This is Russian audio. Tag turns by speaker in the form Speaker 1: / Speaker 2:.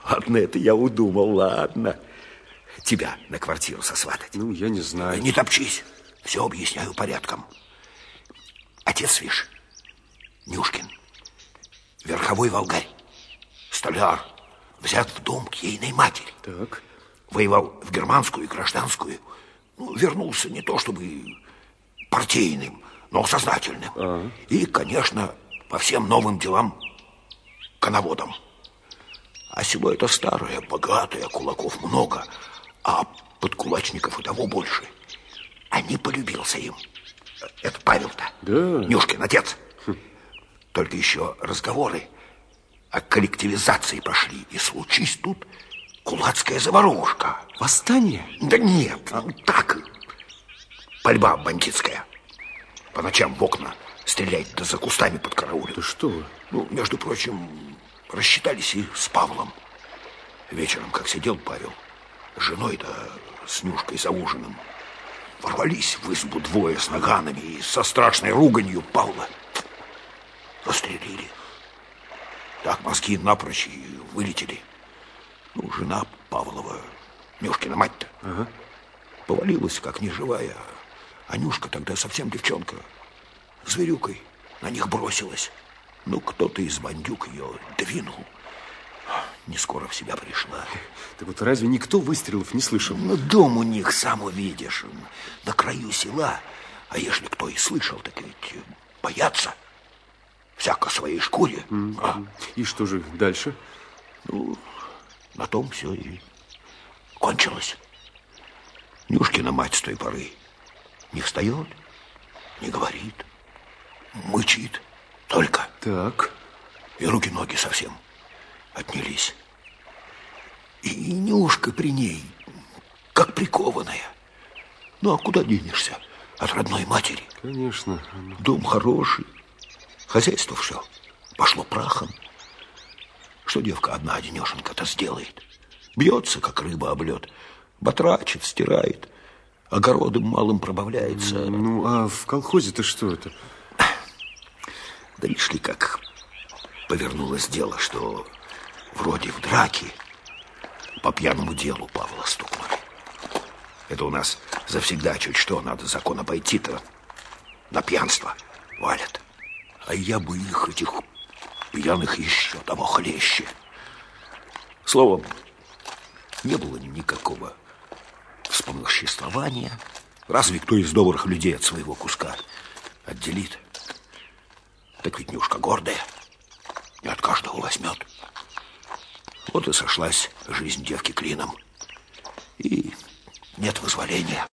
Speaker 1: Ладно, это я удумал, ладно. Тебя на квартиру сосватать.
Speaker 2: Ну, я не знаю.
Speaker 1: Не топчись, все объясняю порядком. Отец, видишь, Нюшкин, верховой волгарь, столяр, взят в дом к ейной матери.
Speaker 2: Так.
Speaker 1: Воевал в германскую и гражданскую. Ну, вернулся не то чтобы партийным, но сознательным. И, конечно, по всем новым делам коноводом. А село это старое, богатое, кулаков много, а подкулачников и того больше. А не полюбился им. Это Павел-то.
Speaker 2: Да.
Speaker 1: Нюшкин, отец. Только еще разговоры о коллективизации пошли. И случись тут кулацкая заварушка.
Speaker 2: Восстание?
Speaker 1: Да нет, так. Пальба бандитская. По ночам в окна стрелять, да за кустами под караулем.
Speaker 2: Да что вы?
Speaker 1: Ну, между прочим, рассчитались и с Павлом. Вечером, как сидел Павел, с женой да с Нюшкой за ужином, ворвались в избу двое с наганами и со страшной руганью Павла застрелили. Так мозги напрочь и вылетели. Ну, жена Павлова, Нюшкина мать-то, повалилась, как неживая. А Нюшка тогда совсем девчонка, зверюкой на них бросилась. Ну, кто-то из бандюк ее двинул. Не скоро в себя пришла.
Speaker 2: Так вот разве никто выстрелов не слышал?
Speaker 1: Ну, дом у них, сам увидишь, на краю села. А если кто и слышал, так ведь боятся. Всяко своей шкуре.
Speaker 2: И что же дальше?
Speaker 1: Ну, на том все и кончилось. Нюшкина мать с той поры не встает, не говорит, мычит только.
Speaker 2: Так.
Speaker 1: И руки-ноги совсем отнялись. И Нюшка при ней, как прикованная. Ну, а куда денешься от родной матери?
Speaker 2: Конечно.
Speaker 1: Дом хороший, хозяйство все пошло прахом. Что девка одна-одинешенька-то сделает? Бьется, как рыба об лед, батрачит, стирает, огородом малым пробавляется.
Speaker 2: Ну, а в колхозе-то что это?
Speaker 1: Да видишь ли, как повернулось дело, что вроде в драке по пьяному делу Павла стукнули. Это у нас завсегда чуть что надо закон обойти-то на пьянство валят. А я бы их, этих пьяных, еще того хлеще. Словом, не было никакого вспомоществования. Разве кто из добрых людей от своего куска отделит? Так ведь Нюшка гордая, не от каждого возьмет. Вот и сошлась жизнь девки клином. И нет вызволения.